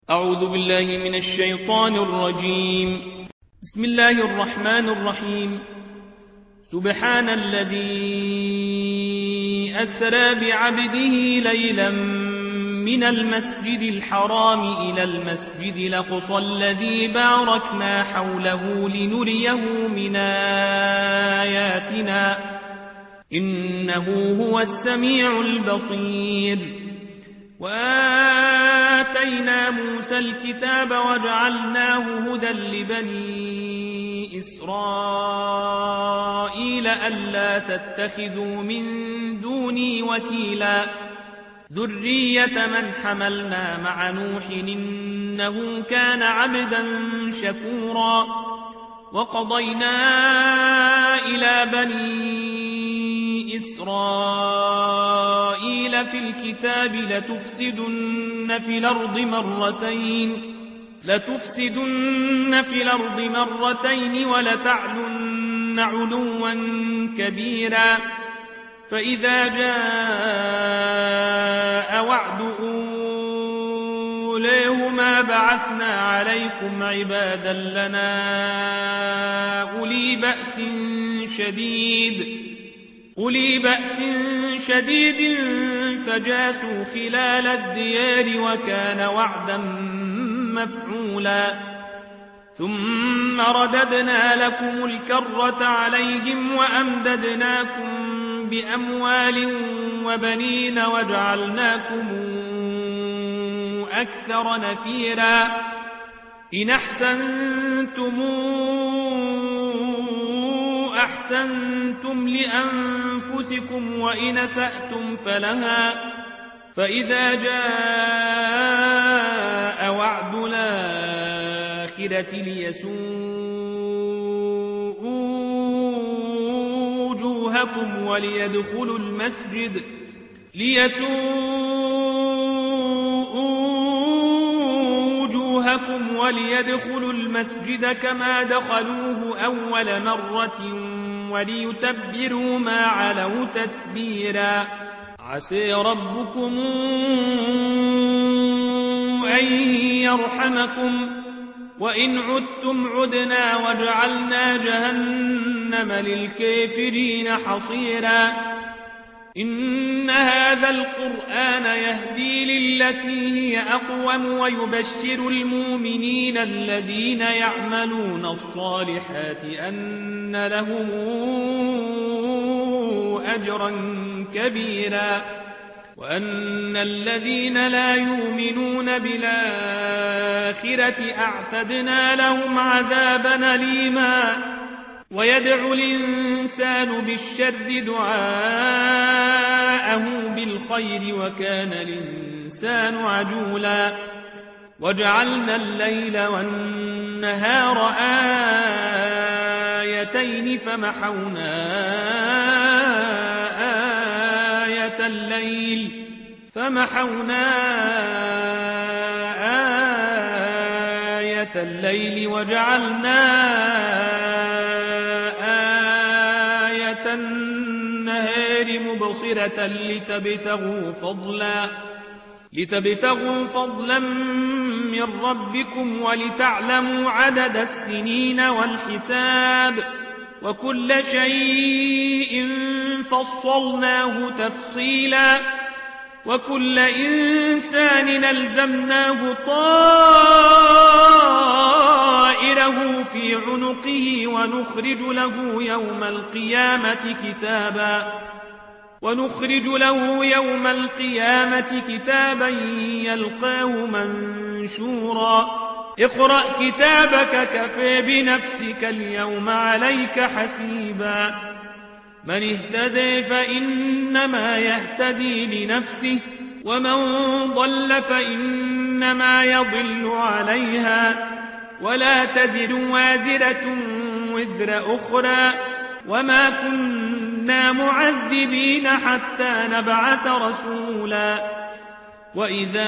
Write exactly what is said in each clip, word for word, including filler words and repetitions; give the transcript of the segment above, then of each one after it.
أعوذ بالله من الشيطان الرجيم. بسم الله الرحمن الرحيم. سبحان الذي أسرى بعبده ليلا من المسجد الحرام إلى المسجد الأقصى الذي باركنا حوله لنريه من آياتنا إنه هو السميع البصير. وآتينا موسى الكتاب وجعلناه هدى لبني إسرائيل ألا تتخذوا من دوني وكيلا ذرية من حملنا مع نوح إنه كان عبدا شكورا. وقضينا إلى بني إسرائيل في الكتاب لتفسدن في الأرض مرتين لتفسدن في الأرض مرتين ولتعلن علوا كبيرا. فإذا جاء وعد أوليهما بعثنا عليكم عبادا لنا أولي بأس شديد أولي بأس شديد فجاسوا خلال الديار وكان وعدا مفعولا. ثم رددنا لكم الكرة عليهم وأمددناكم بأموال وبنين وجعلناكم أكثر نفيرا. إن أحسنتم أحسنتم لأنفسكم وإن أسأتم فلها. فإذا جاء وعد الآخرة ليسوءوا وجوهكم وليدخلوا المسجد ليسوءوا وجوهكم وليدخلوا المسجد كما دخلوه أول مرة وليتبروا ما علوا تتبيرا. عسى ربكم أن يرحمكم وإن عدتم عدنا وجعلنا جهنم للكافرين حصيرا. إن هذا القرآن يهدي للتي هي أقوم ويبشر المؤمنين الذين يعملون الصالحات أن لهم أجرا كبيرا وأن الذين لا يؤمنون بالآخرة أعتدنا لهم عذابا أليما. ويدعو الإنسان بالشر دعاءه بالخير وكان الإنسان عجولا. وجعلنا الليل والنهار آيتين فمحونا آية الليل فمحونا آية الليل وجعلنا آية النهار مبصرة لتبتغوا فضلا لتبتغوا فضلا من ربكم ولتعلموا عدد السنين والحساب وكل شيء فصلناه تفصيلا. وكل إنسان ألزمناه طائره في عنقه ونخرج له يوم القيامة كتابا ونخرج له يوم القيامة كتابا يلقاه منشورا. اقرأ كتابك كفى بنفسك اليوم عليك حسيبا. من اهتدى فإنما يهتدي لنفسه ومن ضل فإنما يضل عليها ولا تزر وازرة وزر أخرى وما كنا معذبين حتى نبعث رسولا. وإذا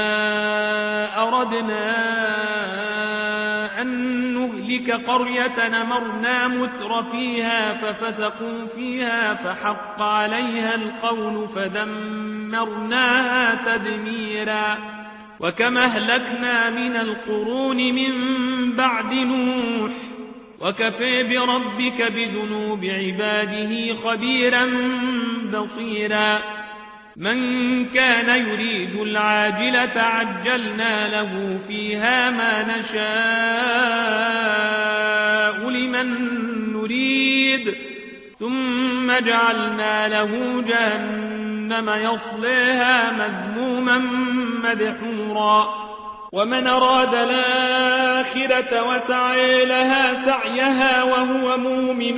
أردنا أن نهلك قرية أمرنا متر فيها ففسقوا فيها فحق عليها القول فدمرناها تدميرا. وكم أهلكنا من القرون من بعد نوح وكفى بربك بذنوب عباده خبيرا بصيرا من كان يريد العاجلة عجلنا له فيها ما نشاء لمن نريد ثم جعلنا له جهنم يصليها مذموما مدحورا ومن أراد الآخرة وسعي لها سعيها وهو مؤمن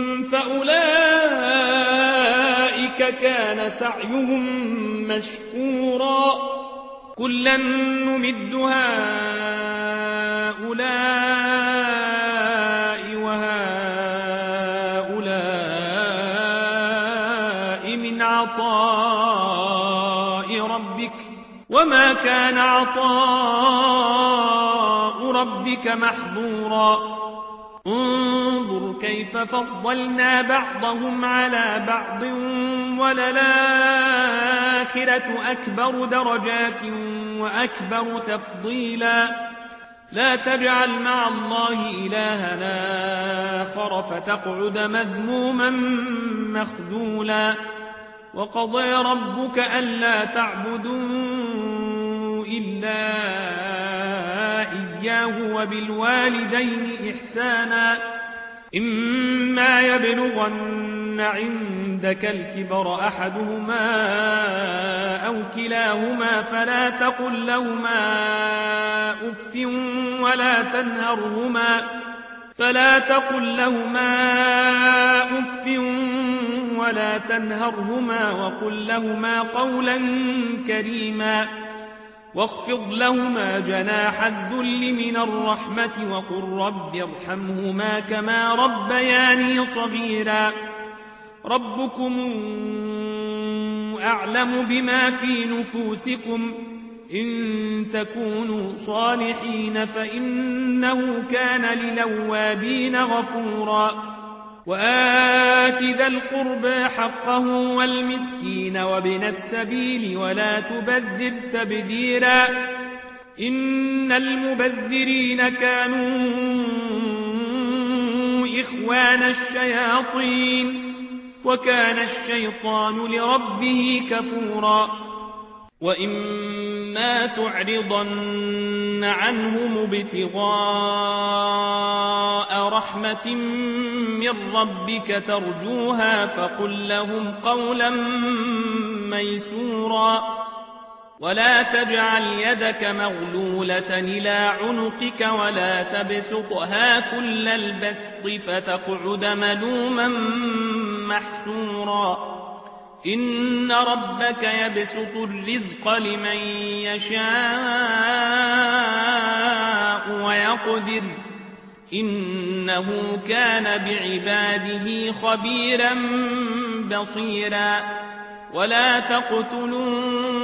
فأولئك كان سعيهم مشكورا كلا نمد هؤلاء وهؤلاء من عطاء ربك وما كان عطاء ربك محظورا انظر كيف فضلنا بعضهم على بعض وللآخرة أكبر درجات وأكبر تفضيلا لا تجعل مع الله إلهنا آخر فتقعد مذموما مخذولا وقضى ربك ألا تعبدوا إلا إياه وبالوالدين إحسانا إما يبلغن عندك الكبر أحدهما أو كلاهما فلا تقل لهما أف ولا تنهرهما فلا تقل لهما أف ولا تنهرهما وقل لهما قولا كريما واخفض لهما جناح الذل من الرحمة وقل رب ارحمهما كما ربياني صغيرا ربكم أعلم بما في نفوسكم إن تكونوا صالحين فإنه كان للأوابين غفورا وآت ذا القربى حقه والمسكين وابن السبيل ولا تبذر تبذيرا إن المبذرين كانوا إخوان الشياطين وكان الشيطان لربه كفورا وإما تعرضن عنهم ابتغاء رحمة من ربك ترجوها فقل لهم قولا ميسورا ولا تجعل يدك مغلولة إلى عنقك ولا تبسطها كل البسط فتقعد ملوما محسورا إن ربك يبسط الرزق لمن يشاء ويقدر إنه كان بعباده خبيرا بصيرا ولا تقتلوا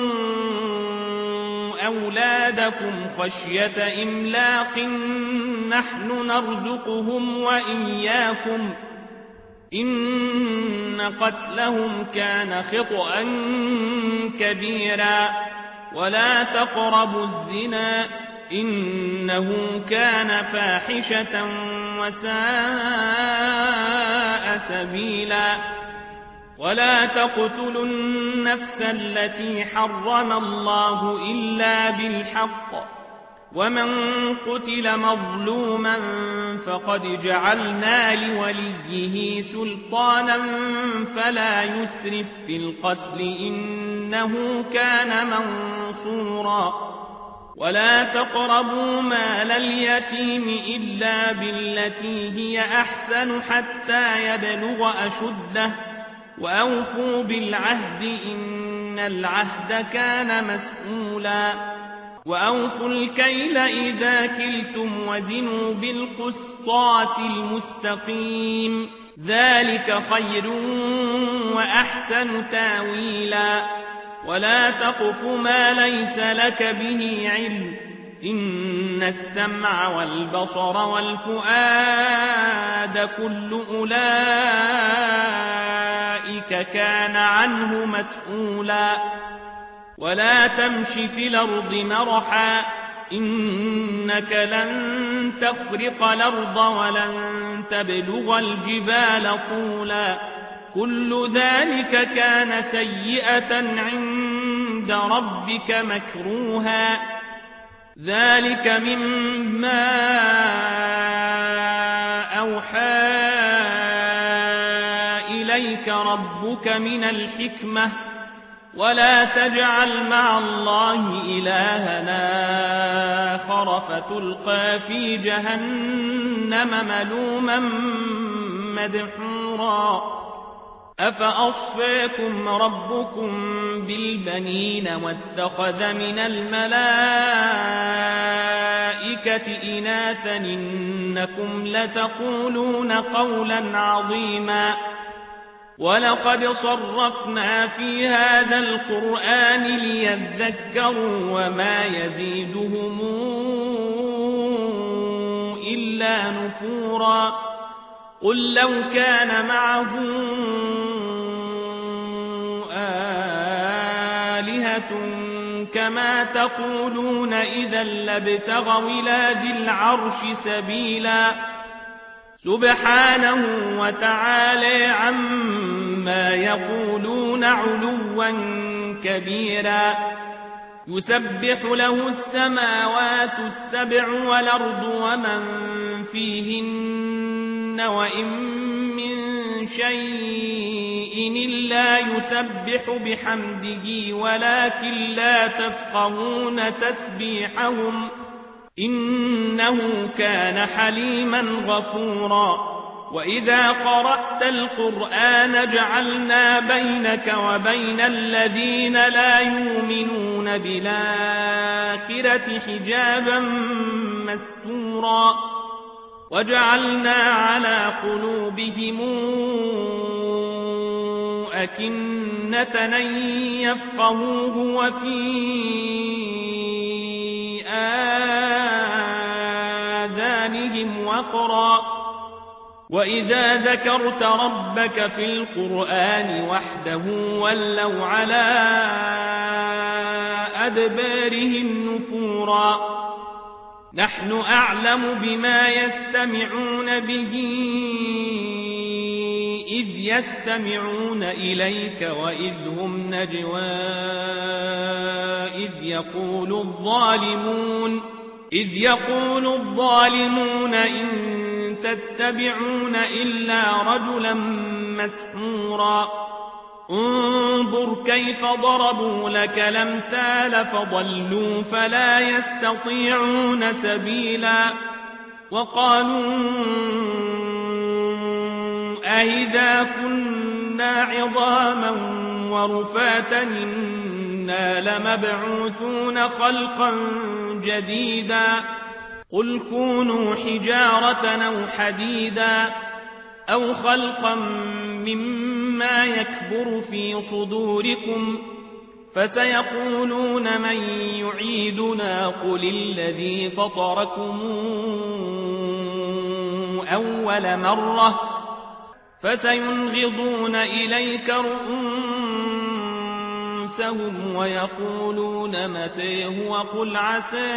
أولادكم خشية إملاق نحن نرزقهم وإياكم إن قتلهم كان خطأ كبيرا ولا تقربوا الزنا إنه كان فاحشة وساء سبيلا ولا تقتلوا النفس التي حرم الله إلا بالحق ومن قتل مظلوما فقد جعلنا لوليه سلطانا فلا يسرف في القتل إنه كان منصورا ولا تقربوا مال اليتيم إلا بالتي هي أحسن حتى يبلغ أشده وأوفوا بالعهد إن العهد كان مسؤولا وأوفوا الكيل إذا كلتم وزنوا بالقسطاس المستقيم ذلك خير وأحسن تاويلا ولا تقف ما ليس لك به علم إن السمع والبصر والفؤاد كل أولئك كان عنه مسؤولا ولا تمش في الأرض مرحا إنك لن تخرق الأرض ولن تبلغ الجبال طولا كل ذلك كان سيئة عند ربك مكروها ذلك مما أوحى إليك ربك من الحكمة ولا تجعل مع الله إلهنا آخر فتلقى في جهنم ملوما مدحورا أفأصفاكم ربكم بالبنين واتخذ من الملائكة إناثا إنكم لتقولون قولا عظيما ولقد صرفنا في هذا القرآن ليذكروا وما يزيدهم إلا نفورا قل لو كان معه آلهة كما تقولون إذا لابتغوا إلى ذي العرش سبيلا سبحانه وتعالى عما يقولون علوا كبيرا يسبح له السماوات السبع والأرض ومن فيهن وإن من شيء إلا يسبح بحمده ولكن لا تفقهون تسبيحهم إنه كان حليما غفورا وإذا قرأت القرآن جعلنا بينك وبين الذين لا يؤمنون بالآخرة حجابا مستورا وجعلنا على قلوبهم أكنة أن يفقهوه وفي آذانهم وقرا وإذا ذكرت ربك في القرآن وحده ولوا على أدبارهم نفورا نحن أعلم بما يستمعون به إذ يستمعون إليك وإذ هم نجوى إذ يقول الظالمون إذ يقول الظالمون إن تتبعون إلا رجلا مسحورا انظر كيف ضربوا لك الأمثال فضلوا فلا يستطيعون سبيلا وقالوا أئذا كنا عظاما ورفاتا إنا لمبعوثون خلقا جديدا قل كونوا حجارة أو حديدا أو خلقا مما يكبر في صدوركم فسيقولون من يعيدنا قل الذي فطركم أول مرة فسينغضون إليك رؤوسهم ويقولون متى هو قل عسى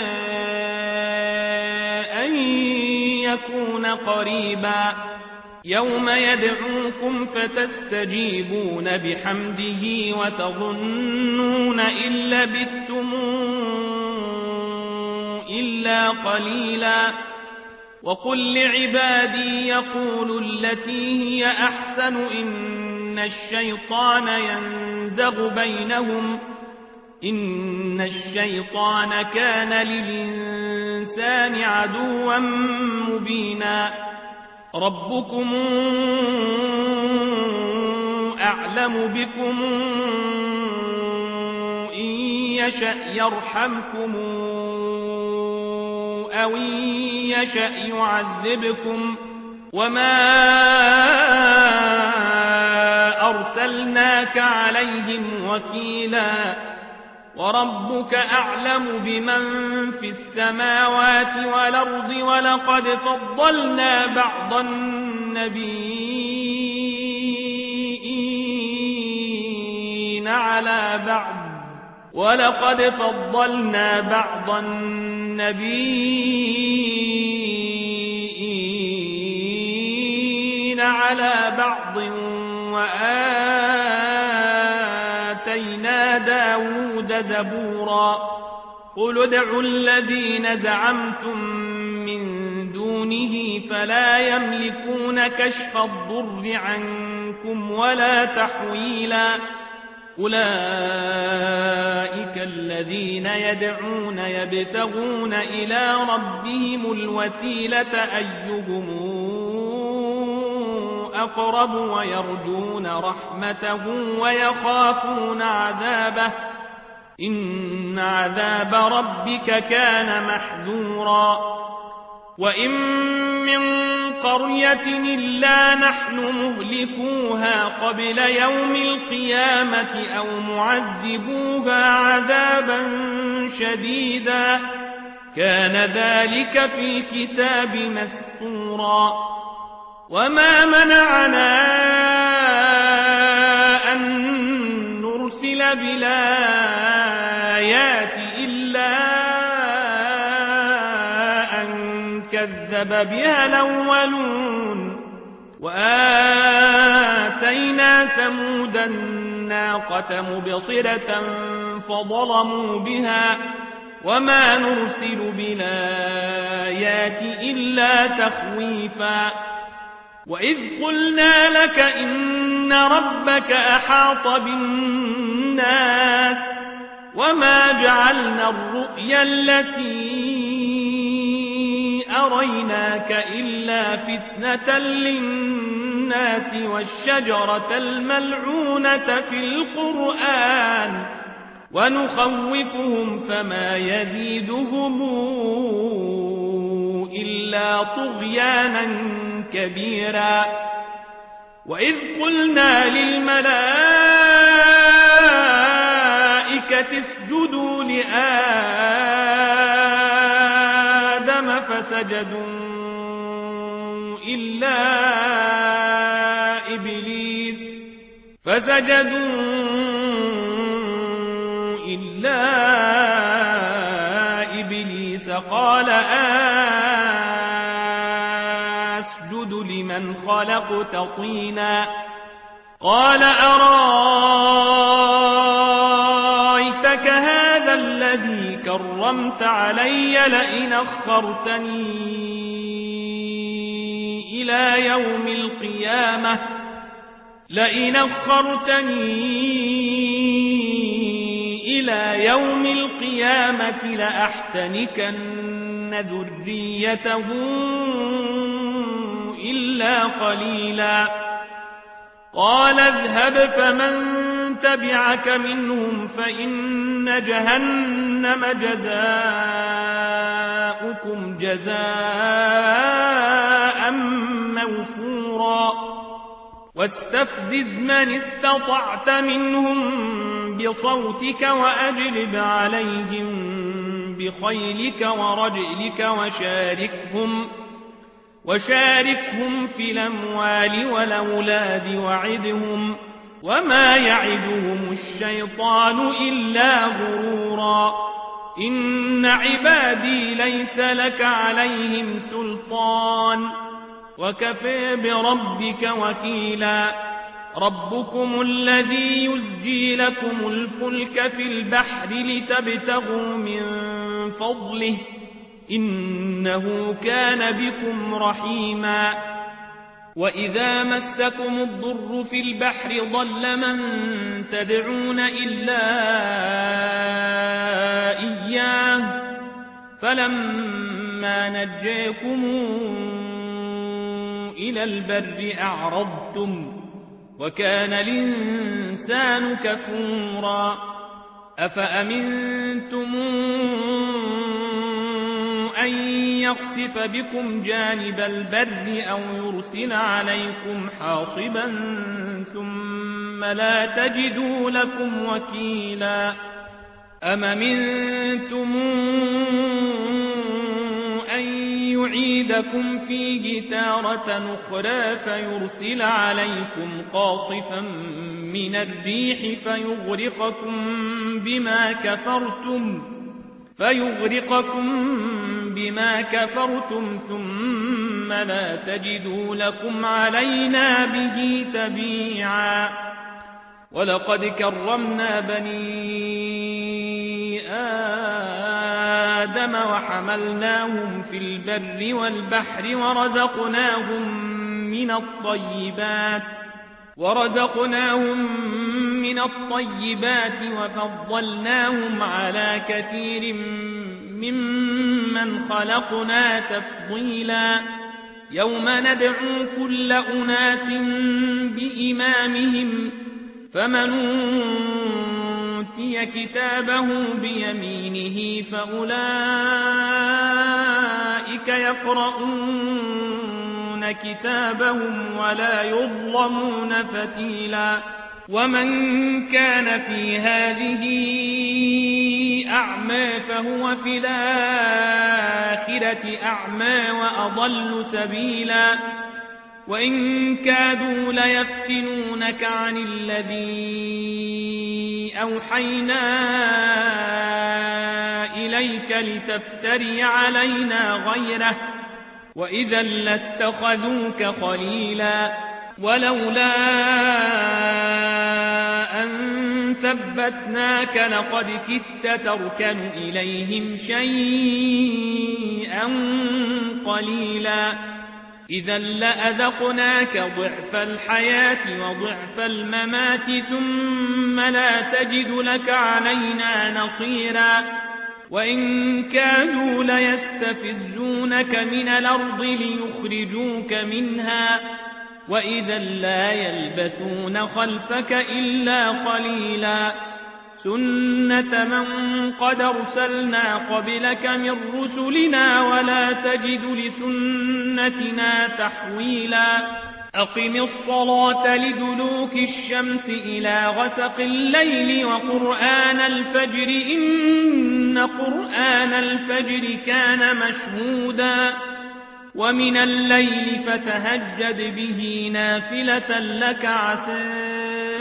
أن يكون قريبا يوم يدعوكم فتستجيبون بحمده وتظنون إن لبثتم إلا قليلا وقل لعبادي يقولوا التي هي أحسن إن الشيطان ينزغ بينهم إن الشيطان كان للإنسان عدوا مبينا ربكم أعلم بكم إن يشأ يرحمكم أو إن يشأ يعذبكم وما أرسلناك عليهم وكيلا وربك أعلم بمن في السماوات والأرض ولقد فضلنا بعض النبيين على بعض ولقد فضلنا بعض النبيين على بعض وآتينا داود زبورا قل ادعوا الذين زعمتم من دونه فلا يملكون كشف الضر عنكم ولا تحويلا أولئك الذين يدعون يبتغون إلى ربهم الوسيلة أيهم أقرب ويرجون رحمته ويخافون عذابه إن عذاب ربك كان محذورا وإن من قرية إلا نحن مهلكوها قبل يوم القيامة أو معذبوها عذابا شديدا كان ذلك في الكتاب مسطورا وما منعنا أن نرسل بالآيات إلا كذب بها الأولون وآتينا ثمود الناقة مبصرة فظلموا بها وما نرسل بالآيات إلا تخويفا وإذ قلنا لك إن ربك أحاط بالناس وما جعلنا الرؤيا التي أريناك إلا فتنة للناس والشجرة الملعونة في القرآن ونخوفهم فما يزيدهم إلا طغيانا كبيرا وإذ قلنا للملائكة اسجدوا لآدم فسجدوا إلا إبليس فسجدوا إلا إبليس قال أسجد لمن خلقت طينا قال أرايتك هذا الذي كرمت علي لئن أخرتني إلى يوم القيامة لئن أخرتني إلى يوم القيامة لأحتنكن ذريته إلا قليلا قال اذهب فمن تبعك منهم فإن جهنم جزاؤكم جزاء موفورا واستفزز من استطعت منهم بصوتك وأجلب عليهم بخيلك ورجلك وشاركهم وشاركهم في الأموال والأولاد وعدهم وما يعدهم الشيطان إلا غرورا إن عبادي ليس لك عليهم سلطان وكفى بربك وكيلا ربكم الذي يزجي لكم الفلك في البحر لتبتغوا من فضله إنه كان بكم رحيما وإذا مسكم الضر في البحر ضل من تدعون إلا إياه فلما نجاكم إلى البر أعرضتم وكان الإنسان كفورا أفأمنتم أن يخسف بكم جانب البر أو يرسل عليكم حاصبا ثم لا تجدوا لكم وكيلا أم أمنتم أن يعيدكم فيه تارة أخرى فيرسل عليكم قاصفا من الريح فيغرقكم بما كفرتم فيغرقكم بما كفرتم ثم لا تجدوا لكم علينا به تبيعا. ولقد كرمنا بني آدم وحملناهم في البر والبحر ورزقناهم من الطيبات ورزقناهم من الطيبات وفضلناهم على كثير ممن خلقنا تفضيلا. يوم ندعو كل أناس بإمامهم فمن أوتي كتابه بيمينه فأولئك يقرؤون كتابهم ولا يظلمون فتيلا. ومن كان في هذه أعمى فهو في الآخرة أعمى وأضل سبيلا. وإن كادوا ليفتنونك عن الذي أوحينا إليك لتفتري علينا غيره وإذا لاتخذوك خليلا. ولولا أن ثبتناك لقد كدت تركن إليهم شيئا قليلا. إذا لأذقناك ضعف الحياة وضعف الممات ثم لا تجد لك علينا نصيرا. وإن كادوا ليستفزونك من الأرض ليخرجوك منها وإذا لا يلبثون خلفك إلا قليلا. سنة من قد أرسلنا قبلك من رسلنا ولا تجد لسنتنا تحويلا. أقم الصلاة لدلوك الشمس إلى غسق الليل وقرآن الفجر إن قرآن الفجر كان مشهودا. ومن الليل فتهجد به نافلة لك عسى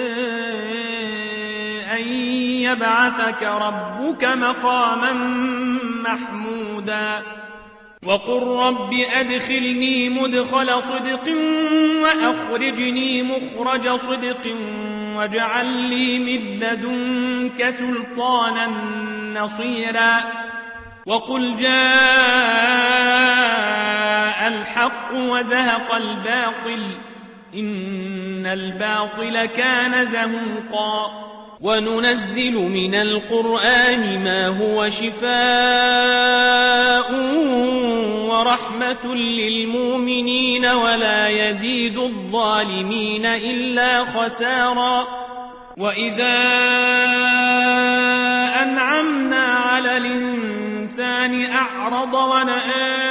أن يبعثك ربك مقاما محمودا. وقل رب أدخلني مدخل صدق وأخرجني مخرج صدق واجعل لي من لدنك سلطانا نصيرا. وقل جاء الحق وزهق الباطل إن الباطل كان زهوقا. وننزل من القرآن ما هو شفاء ورحمة للمؤمنين ولا يزيد الظالمين إلا خسارا. وإذا أنعمنا على الإنسان أعرض ونأى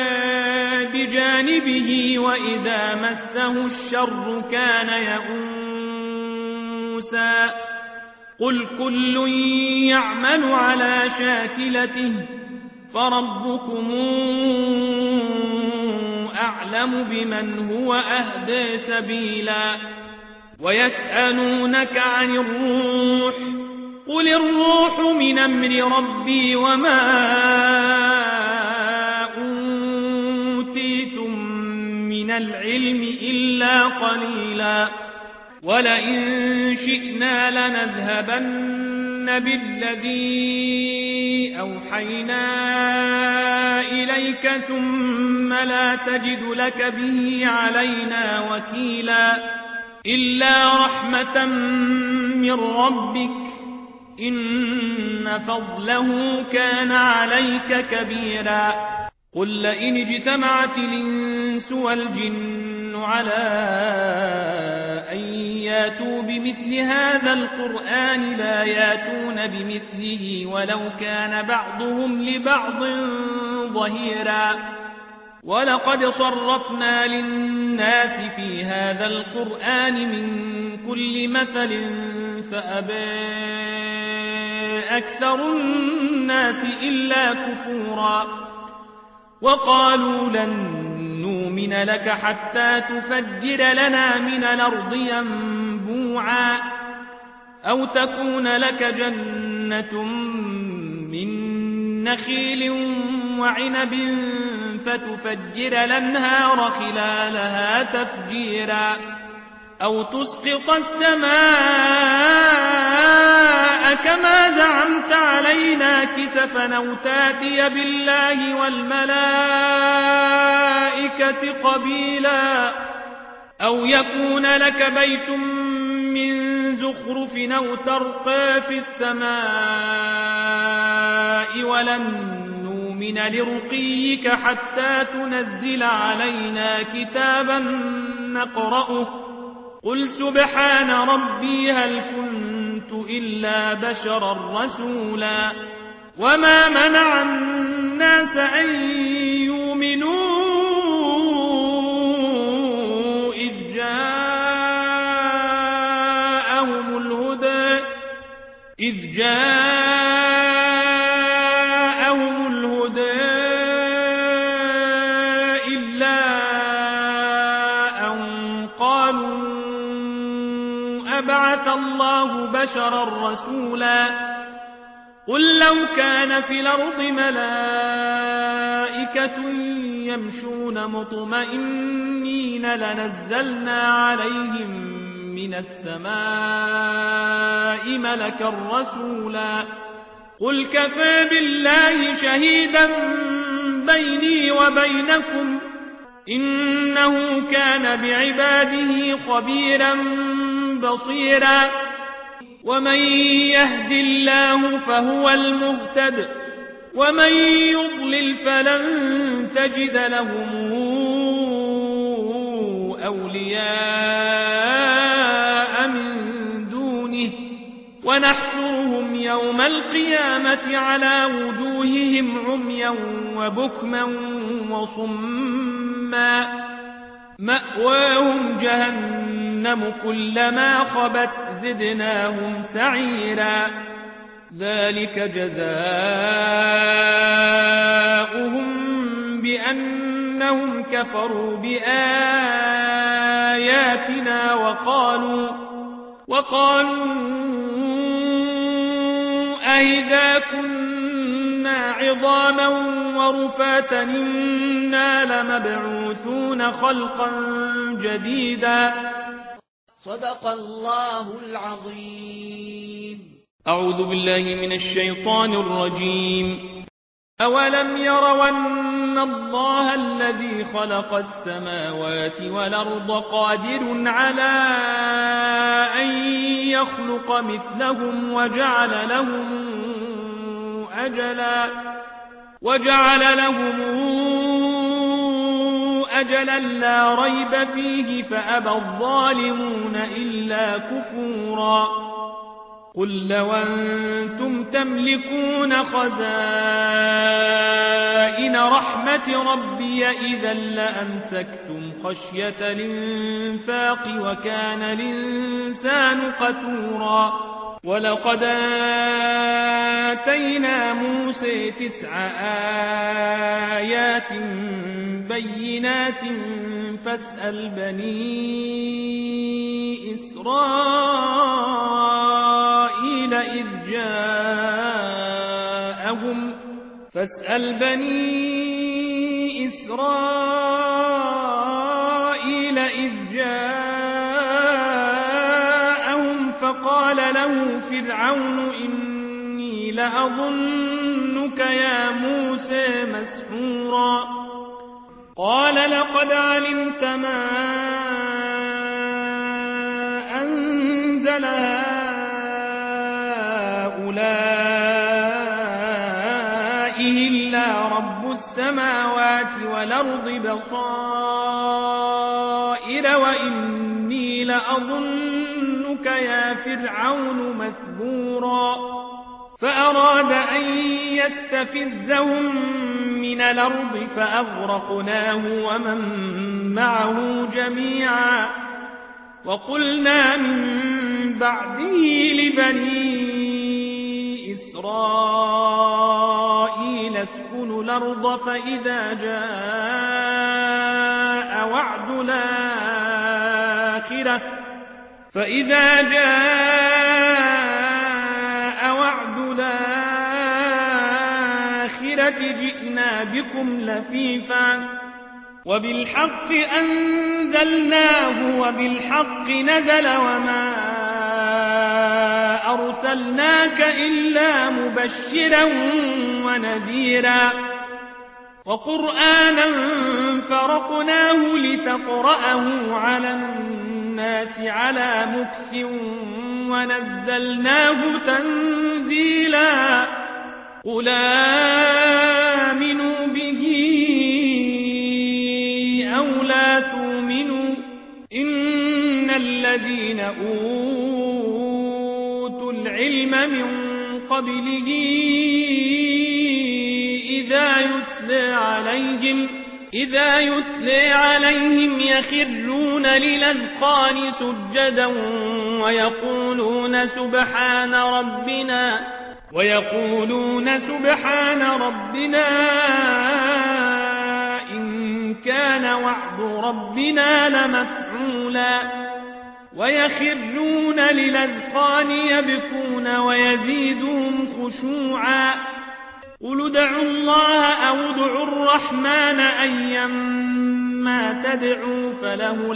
بجانبه وإذا مسه الشر كان يئوسا. قل كل يعمل على شاكلته فربكم أعلم بمن هو أهدى سبيلا. ويسألونك عن الروح قل الروح من أمر ربي وما أوتيتم من العلم إلا قليلا. ولئن شئنا لنذهبن بالذي أوحينا إليك ثم لا تجد لك به علينا وكيلا. إلا رحمة من ربك إن فضله كان عليك كبيرا. قل لئن اجتمعت الإنس والجن على أن ياتوا بمثل هذا القرآن لا ياتون بمثله ولو كان بعضهم لبعض ظهيرا. ولقد صرفنا للناس في هذا القرآن من كل مثل فأبى أكثر الناس إلا كفورا. وقالوا لن نؤمن لك حتى تفجر لنا من الأرض ينبوعا أو تكون لك جنة من نخيل وعنب فتفجر الأنهار خلالها تفجيرا أو تسقط السماء كما زعمت علينا كسفا أو تاتي بالله والملائكة قبيلا أو يكون لك بيت من زخرف أو ترقى في السماء ولن نؤمن لرقيك حتى تنزل علينا كتابا نقرأه قل سبحان ربي هل كنت إلا بشرا رسولا وما منع الناس أن يؤمنوا إذ جاءهم الهدى إذ جاءهم الهدى إلا أن قالوا أبعث الله بشرا رسولا قل لو كان في الأرض ملائكة يمشون مطمئنين لنزلنا عليهم من السماء ملكا رسولا قل كفى بالله شهيدا بيني وبينكم إنه كان بعباده خبيرا بصيرا ومن يهد الله فهو المهتد ومن يضلل فلن تجد لهم أولياء من دونه ونحشرهم يوم القيامة على وجوههم عميا وبكما وصما مأواهم جهنم كلما خبت زدناهم سعيرا ذلك جزاؤهم بأنهم كفروا بآياتنا وقالوا وقالوا أئذا كنا عظاما ورفاتا إنا لمبعوثون خلقا جديدا صدق الله العظيم. أعوذ بالله من الشيطان الرجيم. أولم يروا أن الله الذي خلق السماوات والأرض قادر على أن يخلق مثلهم وجعل لهم أجلا وجعل لهم أجلا لا ريب فيه فأبى الظالمون إلا كفورا قل لو أنتم تملكون خزائن رحمة ربي إذا لأمسكتم خشية الإنفاق وكان الإنسان قتورا ولقد آتينا موسى تسع آيات بينات فاسأل بني إسرائيل إذ جاءهم فاسأل بني إسرائيل إذ جاءهم فقال له فرعون إني لأظنك يا موسى مسحورا قال لقد علمت ما أنزل هؤلاء إلا رب السماوات والأرض بصائر وإني لأظنك يا فرعون مثبورا فأراد أن يستفزهم من الأرض فأغرقناه ومن معه جميعا وقلنا من بعده لبني إسرائيل إسرائيل اسكنوا الأرض فإذا جاء وعد الآخرة فإذا جاء وعد الآخرة جئنا بكم لفيفا وبالحق أنزلناه وبالحق نزل وما أرسلناك إلا مبشرا ونذيرا وقرآنا فرقناه لتقرأه على الناس على مكث ونزلناه تنزيلا قل آمنوا به أو لا تؤمنوا إن الذين أوتوا العلم من قبله إذا يتلى عليهم إذا يتلى عليهم يخرون للأذقان سجدا ويقولون سبحان ربنا ويقولون سبحان ربنا إن كان وعد ربنا لمفعولا ويخرون للأذقان يبكون ويزيدهم خشوعا قل ادعوا الله أو ادعوا الرحمن أيما تدعوا فله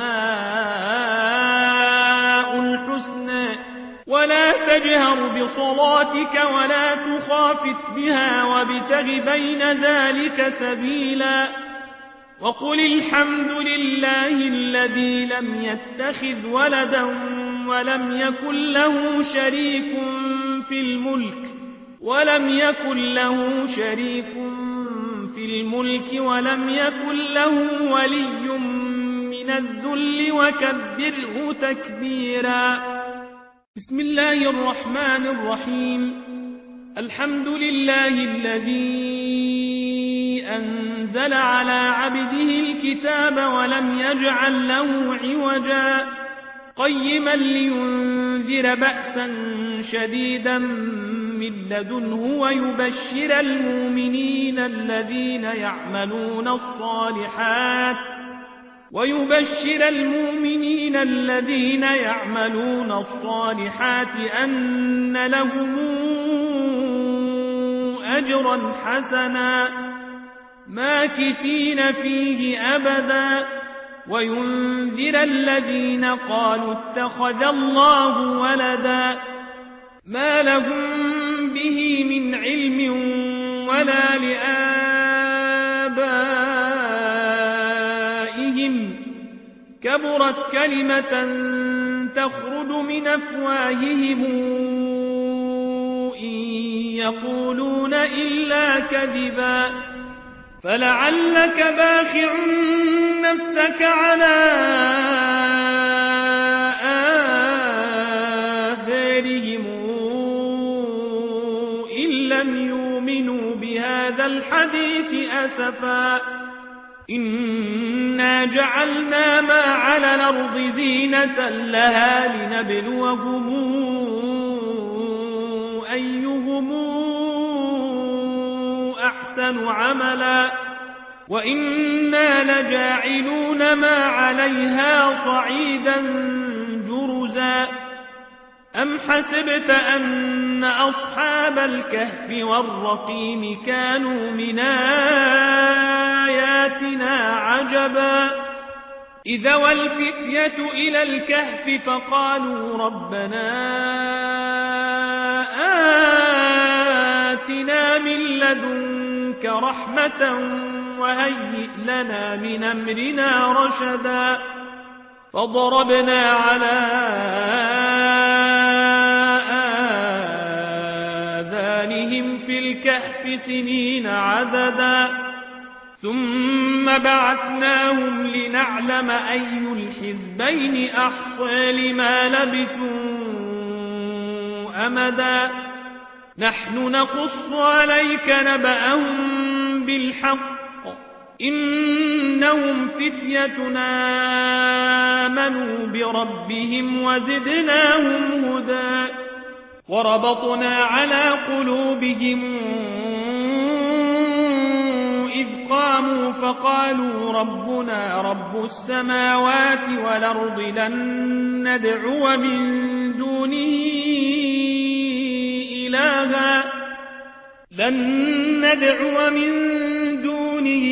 الأسماء الحسنى ولا تجهر بصلاتك ولا تخافت بها وابتغ بين ذلك سبيلا وقل الحمد لله الذي لم يتخذ ولدا ولم يكن له شريك في الملك ولم يكن له شريك في الملك ولم يكن له ولي من الذل وكبره تكبيرا بسم الله الرحمن الرحيم الحمد لله الذي أنزل على عبده الكتاب ولم يجعل له عوجا قيما لينذر بأسا شديدا من لدنه ويبشر المؤمنين الذين يعملون الصالحات ويبشر المؤمنين الذين يعملون الصالحات أن لهم أجرا حسنا ماكثين فيه أبدا وينذر الذين قالوا اتخذ الله ولدا ما لهم به من علم ولا لآبائهم كبرت كلمة تخرج من أفواههم إن يقولون إلا كذبا فلعلك باخع نفسك على آثارهم إن لم يؤمنوا بهذا الحديث أسفا إنا جعلنا ما على الأرض زينة لها لنبلوهم أيهم أحسن عملا وإنا لجاعلون ما عليها صعيدا جرزا أم حسبت أن أصحاب الكهف والرقيم كانوا من آياتنا عجبا إذا والفتية إلى الكهف فقالوا ربنا آتنا من لدنك رحمة وهيئ لنا من أمرنا رشدا فضربنا على آذانهم في الكهف سنين عددا ثم بعثناهم لنعلم أي الحزبين أحصى لما لبثوا أمدا نحن نقص عليك نبأهم بالحق إنهم فتيتنا آمنوا بربهم وزدناهم هدى وربطنا على قلوبهم إذ قاموا فقالوا ربنا رب السماوات والأرض لن ندعو من دونه إلها لن ندعو من دونه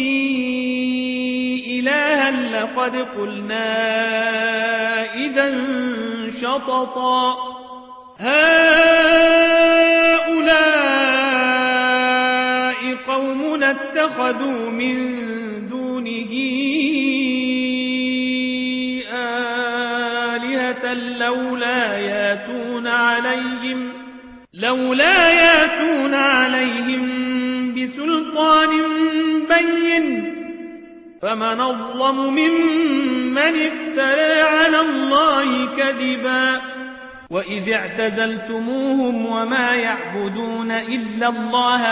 إلها لقد قلنا إذا شططا هؤلاء قومنا اتخذوا من دونه آلهة لولا ياتون عليهم لولا ياتون عليهم بسلطان بين فمن أظلم ممن افترى على الله كذبا وإذ اعتزلتموهم وما يعبدون إلا الله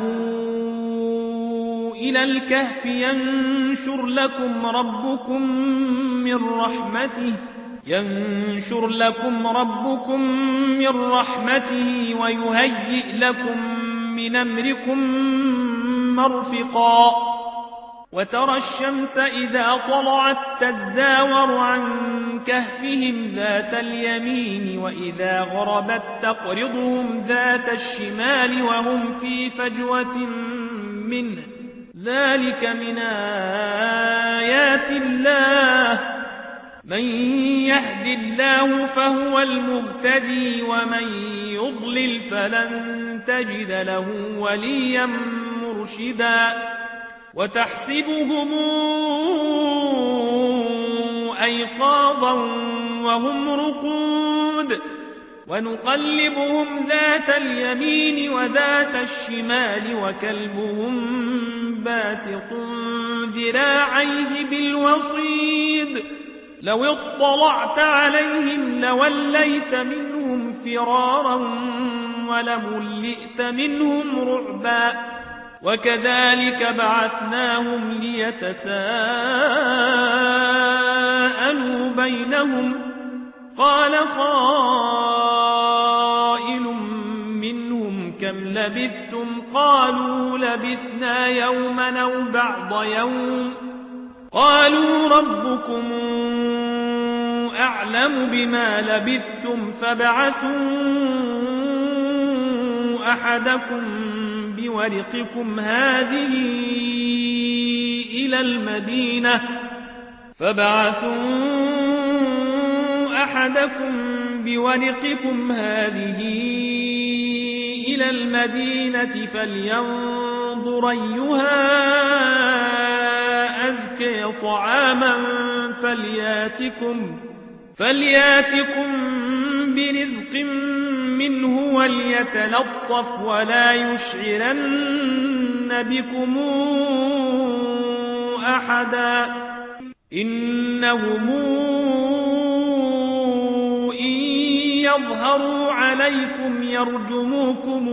فأووا إلى الكهف ينشر لكم ربكم من رحمته ينشر لكم ربكم من رحمته ويهيئ لكم من أمركم مرفقا وترى الشمس إذا طلعت تزاور عن كهفهم ذات اليمين وإذا غربت تقرضهم ذات الشمال وهم في فجوة منه ذلك من آيات الله من يهد الله فهو المهتدي ومن يضلل فلن تجد له وليا مرشدا وتحسبهم أيقاظا وهم رقود ونقلبهم ذات اليمين وذات الشمال وكلبهم باسط ذراعيه بالوصيد لو اطلعت عليهم لوليت منهم فرارا ولملئت منهم رعبا وكذلك بعثناهم ليتساءلوا بينهم قال قائل منهم كم لبثتم قالوا لبثنا يوما أو بعض يوم قالوا ربكم أعلم بما لبثتم فابعثوا أحدكم بورقكم هذه إلى المدينة فابعثوا أحدكم بورقكم هذه إلى المدينة فلينظر أيها أزكى طعاما فلياتكم فلياتكم برزق منه وليتلطف ولا يشعرن بكم أحدا إنهم إن يظهروا عليكم يرجموكم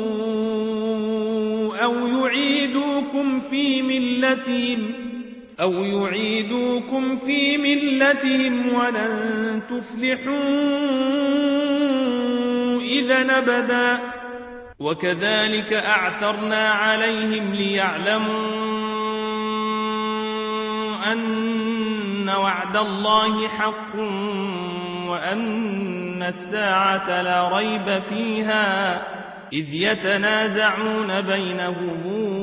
أو يعيدوكم في ملتهم أو يعيدوكم في ملتهم ولن تفلحوا إذا أبدا وكذلك أعثرنا عليهم ليعلموا أن وعد الله حق وأن الساعة لا ريب فيها إذ يتنازعون بينهم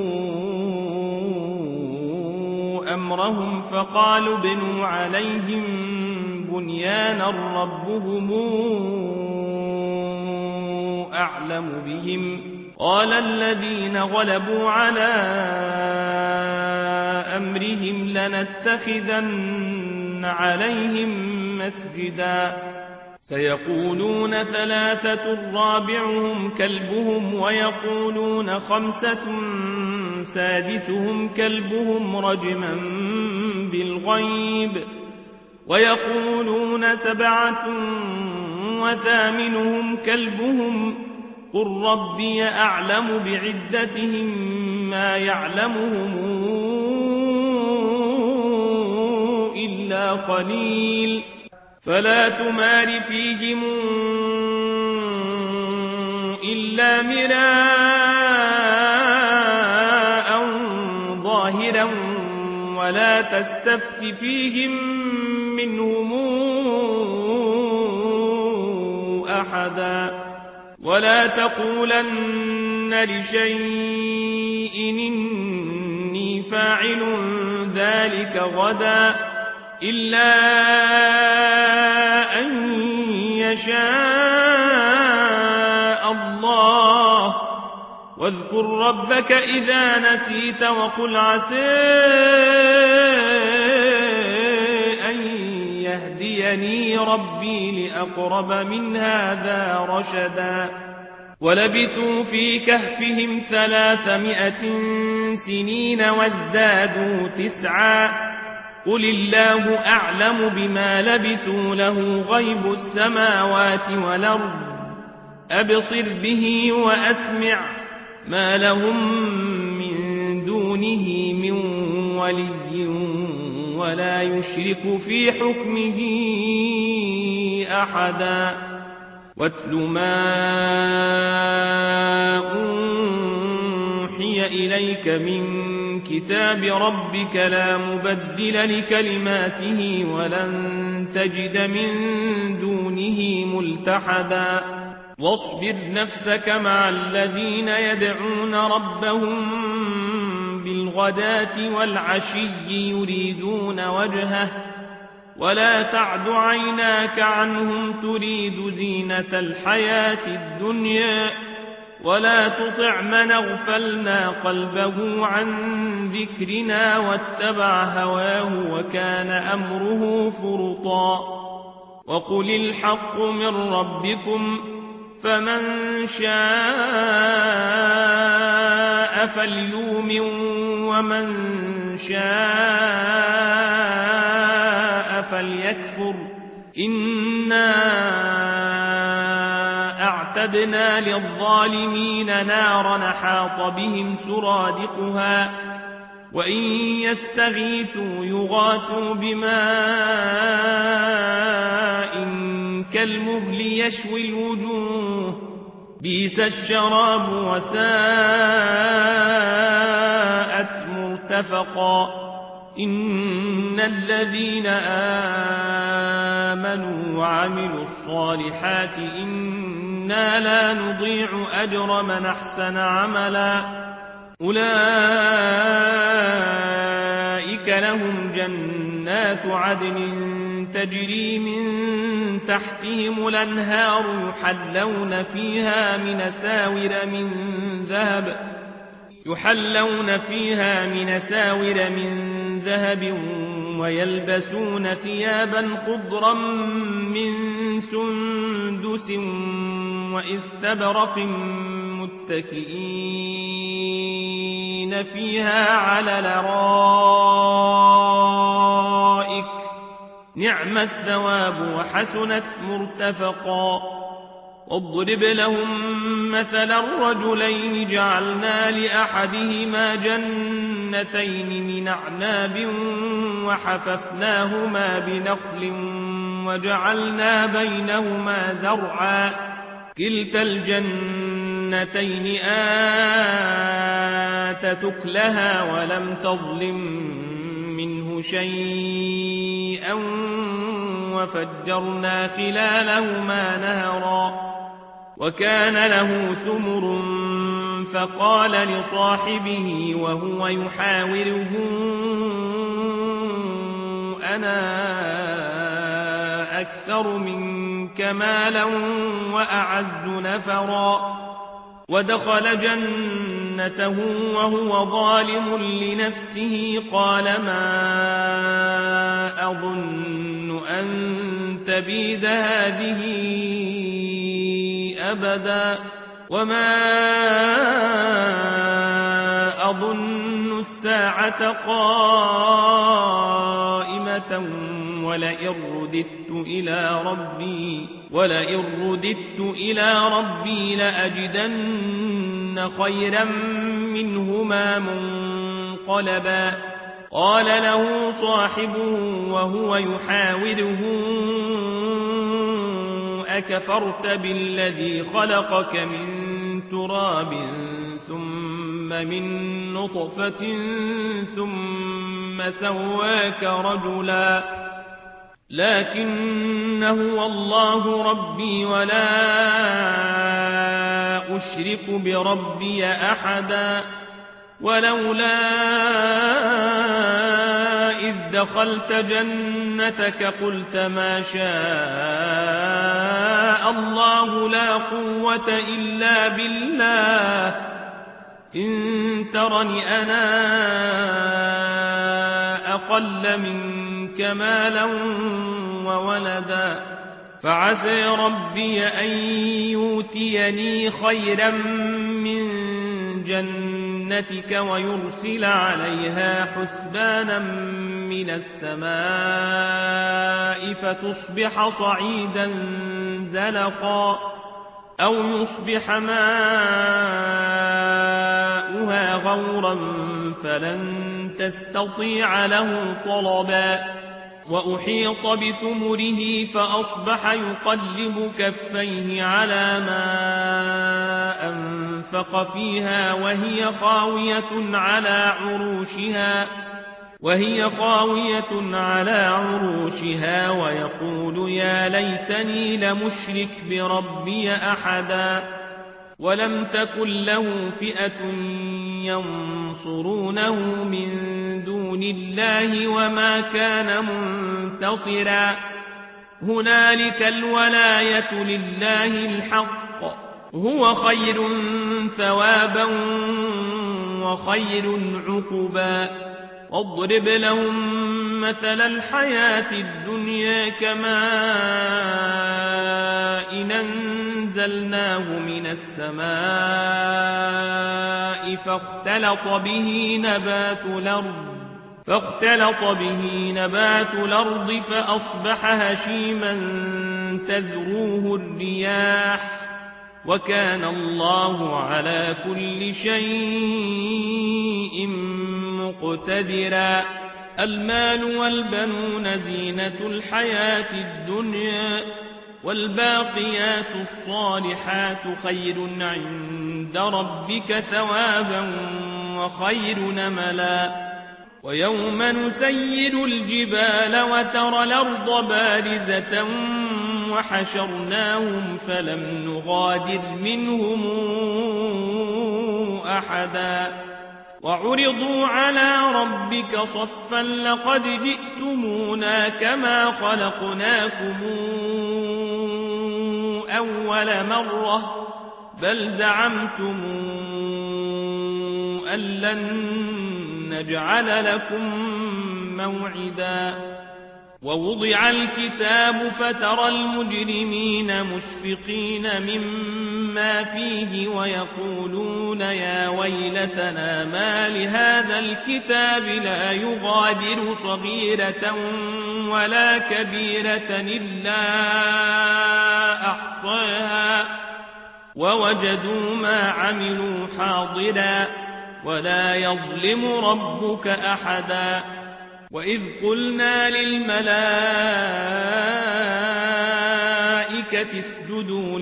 أمرهم فقالوا ابنوا عليهم بنيانا ربهم أعلم بهم قال الذين غلبوا على أمرهم لنتخذن عليهم مسجدا سيقولون ثلاثة رابعهم كلبهم ويقولون خمسة سادسهم كلبهم رجما بالغيب ويقولون سبعة وثامنهم كلبهم قل ربي أعلم بعدتهم ما يعلمهم إلا قليل فلا تمار فيهم إلا مراء ظاهرا ولا تستفت فيهم منهم أحدا ولا تقولن لشيء إني فاعل ذلك غدا إلا أن يشاء الله واذكر ربك إذا نسيت وقل عسى أن يهديني ربي لأقرب من هذا رشدا ولبثوا في كهفهم ثلاثمائة سنين وازدادوا تسعا قل الله أعلم بما لبثوا له غيب السماوات والأرض أبصر به وأسمع ما لهم من دونه من ولي ولا يشرك في حكمه أحدا واتل ما أوحي إليك من كتاب ربك لا مبدل لكلماته ولن تجد من دونه ملتحدا واصبر نفسك مع الذين يدعون ربهم بالغداة والعشي يريدون وجهه ولا تعد عيناك عنهم تريد زينة الحياة الدنيا ولا تطع من اغفلنا قلبه عن ذكرنا واتبع هواه وكان أمره فرطا وقل الحق من ربكم فمن شاء فليؤمن ومن شاء فليكفر إنا أعتدنا للظالمين نارا حاط بهم سرادقها وإن يستغيثوا يغاثوا بماء كالمهل يشوي الوجوه بئس الشراب وساءت مرتفقا إن الذين آمنوا وعملوا الصالحات إنا لا نضيع أجر من أحسن عملا أولئك لهم جنات عدن تجري من تحتهم الأنهار يحلون فيها من أساور من ذهب يحلون فيها من أساور من ذهب ويلبسون ثيابا خضرا من سندس واستبرق متكئين فيها على الأرائك نعم الثواب وحسنت مرتفقا واضرب لهم مثلا الرجلين جعلنا لأحدهما جنتين من أعناب وحففناهما بنخل وجعلنا بينهما زرعا كلتا الجنتين آتت أكلها ولم تظلم منه شيئا وفجرنا خلالهما نهرا وكان له ثمر فقال لصاحبه وهو يحاوره أنا أكثر منك مالا وأعز نفرا ودخل جنته وهو ظالم لنفسه قال ما أظن أن تبيد هذه أبدا وما أظن الساعة قائمة ولئن رددت إلى ربي ولئن رددت إلى ربي لأجدن خيرا منهما منقلبا قال له صاحبه وهو يحاوره أكفرت بالذي خلقك من تراب ثم من نطفة ثم سواك رجلا لكن هو الله ربي ولا أشرك بربي أحدا ولولا إذ دخلت جنتك قلت ما شاء الله لا قوة إلا بالله إن ترني أنا أقل منك مالا وولدا فعسى ربي أن يؤتيني خيرا من جنتك ويرسل عليها حسبانا من السماء فتصبح صعيدا زلقا أو يصبح ماؤها غورا فلن تستطيع له طلبا وأحيط بثمره فأصبح يقلب كفيه على ما أنفق فيها وهي خاوية على عروشها وهي خاوية على عروشها ويقول يا ليتني لمشرك بربي أحدا ولم تكن له فئة ينصرونه من دون الله وما كان منتصرا هنالك الولاية لله الحق هو خير ثوابا وخير عقبا واضرب لهم مثل الحياة الدنيا كماء أنزلناه من السماء فاختلط به نبات الأرض فاختلط به نبات الأرض فأصبح هشيما تذروه الرياح وكان الله على كل شيء مقتدرا المال والبنون زينة الحياة الدنيا والباقيات الصالحات خير عند ربك ثوابا وخير نملا ويوم نسير الجبال وترى الأرض بارزة وحشرناهم فلم نغادر منهم أحدا وعرضوا على ربك صفا لقد جئتمونا كما خلقناكم أول مرة بل زعمتم أن لن نجعل لكم موعدا ووضع الكتاب فترى المجرمين مشفقين مما فيه ويقولون يا ويلتنا ما لهذا الكتاب لا يغادر صغيرة ولا كبيرة إلا أحصاها ووجدوا ما عملوا حاضرا ولا يظلم ربك أحدا وإذ قلنا للملائكة اسجدوا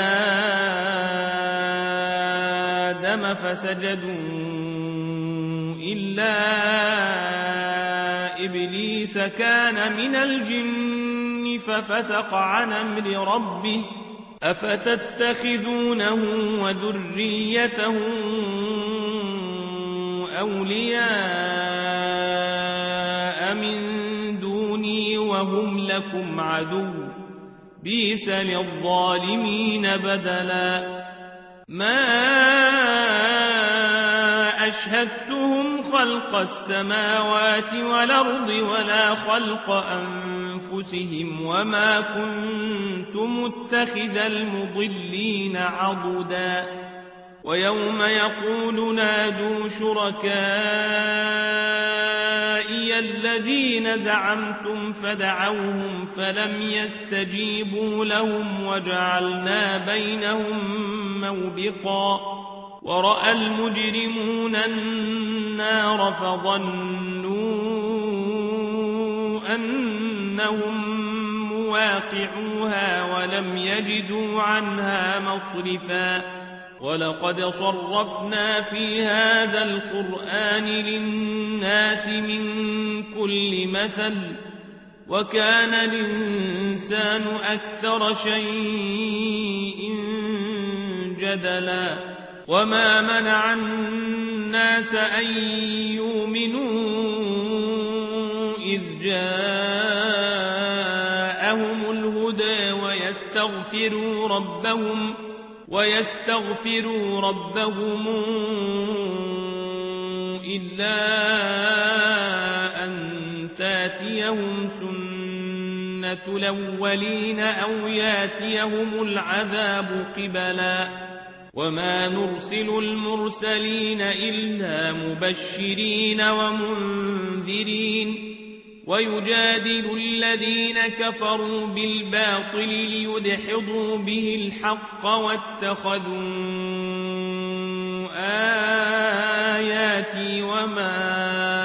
لآدم فسجدوا إلا إبليس كان من الجن ففسق عن أمر ربه أفتتخذونه وذريته أولياء من دوني وهم لكم عدو بئس للظالمين بدلا ما أشهدتهم خلق السماوات والأرض ولا خلق أنفسهم وما كنت متخذ المضلين عضدا ويوم يقول نادوا شركائي الذين زعمتم فدعوهم فلم يستجيبوا لهم وجعلنا بينهم موبقا ورأى المجرمون النار فظنوا أنهم مواقعوها ولم يجدوا عنها مصرفا ولقد صرفنا في هذا القرآن للناس من كل مثل وكان الإنسان أكثر شيء جدلا وما منع الناس أن يؤمنوا إذ جاءهم الهدى ويستغفروا ربهم ويستغفروا ربهم إلا أن تاتيهم سنة الأولين أو ياتيهم العذاب قبلا وما نرسل المرسلين إلا مبشرين ومنذرين ويجادل الذين كفروا بالباطل ليدحضوا به الحق واتخذوا آياتي وما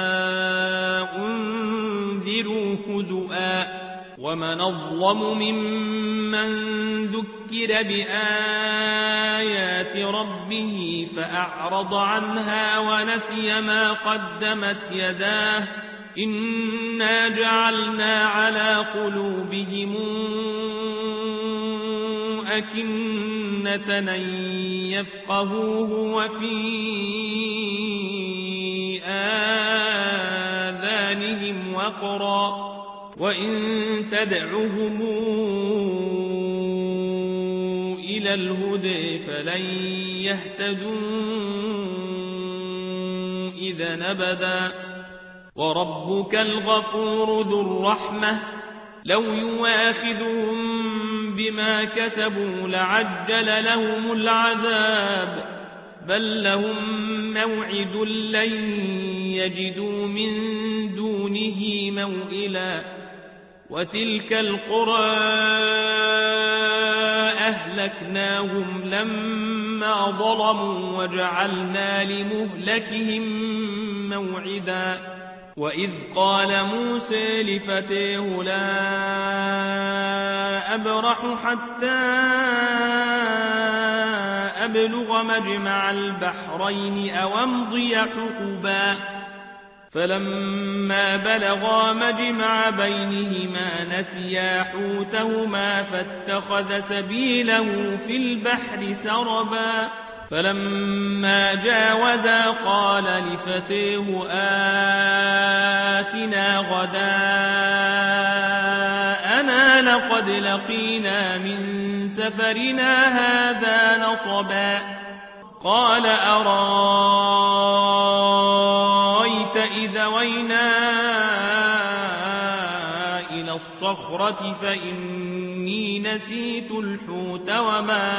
أنذروا هزؤا ومن أظلم ممن ذكر بآيات ربه فأعرض عنها ونسي ما قدمت يداه إنا جعلنا على قلوبهم أكنة أن يفقهوه وفي آذانهم وقرا وإن تدعهم إلى الهدى فلن يهتدوا إذا أبدا وربك الغفور ذو الرحمة لو يواخذهم بما كسبوا لعجل لهم العذاب بل لهم موعد لن يجدوا من دونه موئلا وتلك القرى أهلكناهم لما ظلموا وجعلنا لمهلكهم موعدا وإذ قال موسى لفتيه لا أبرح حتى أبلغ مجمع البحرين أو أمضي حقبا فلما بلغا مجمع بينهما نسيا حوتهما فاتخذ سبيله في البحر سربا فلما جاوزا قال لفتيه آتنا غداءنا لقد لقينا من سفرنا هذا نصبا قال أرايت إذا وينا إلى الصخرة فإني نسيت الحوت وما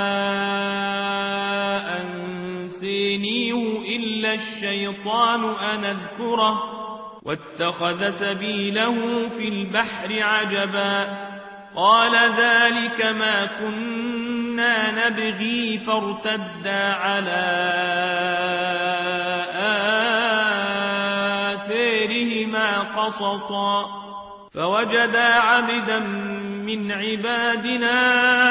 أنسينيه إلا الشيطان أن أذكره واتخذ سبيله في البحر عجبا قال ذلك ما كنا نبغي فارتدا على آثارهما قصصا فوجدا عبدا من عبادنا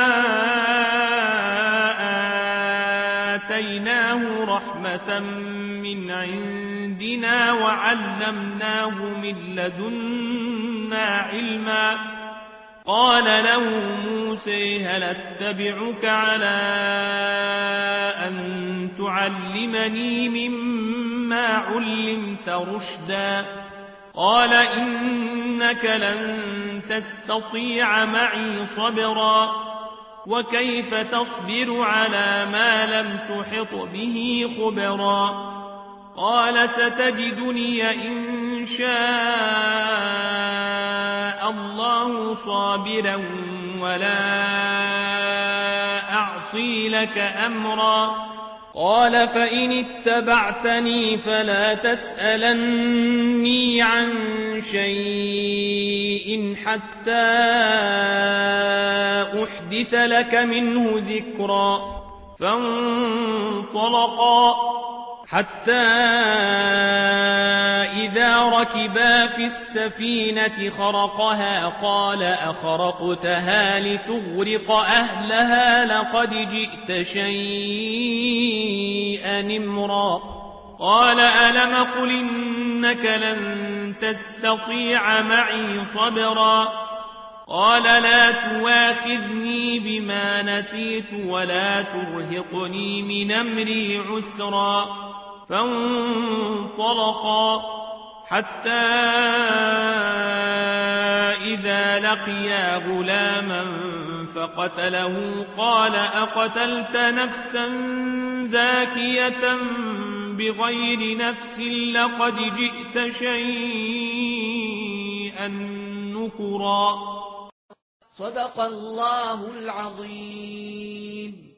آتيناه رحمة من عندنا وعلمناه من لدنا علما قال له موسى هل اتبعك على أن تعلمني مما علمت رشدا قال إنك لن تستطيع معي صبرا وكيف تصبر على ما لم تحط به خبرا قال ستجدني إن شاء الله صابرا ولا أعصي لك أمرا قال فإن اتبعتني فلا تسألني عن شيء حتى أحدث لك منه ذكرا فانطلقا حتى إذا ركبا في السفينة خرقها قال أخرقتها لتغرق أهلها لقد جئت شيئا إمرا قال ألم قل إنك لن تستطيع معي صبرا قال لا تواخذني بما نسيت ولا ترهقني من أمري عسرا فانطلقا حتى إذا لقيا غلاما فقتله قال أقتلت نفسا زاكية بغير نفس لقد جئت شيئا نكرا صدق الله العظيم.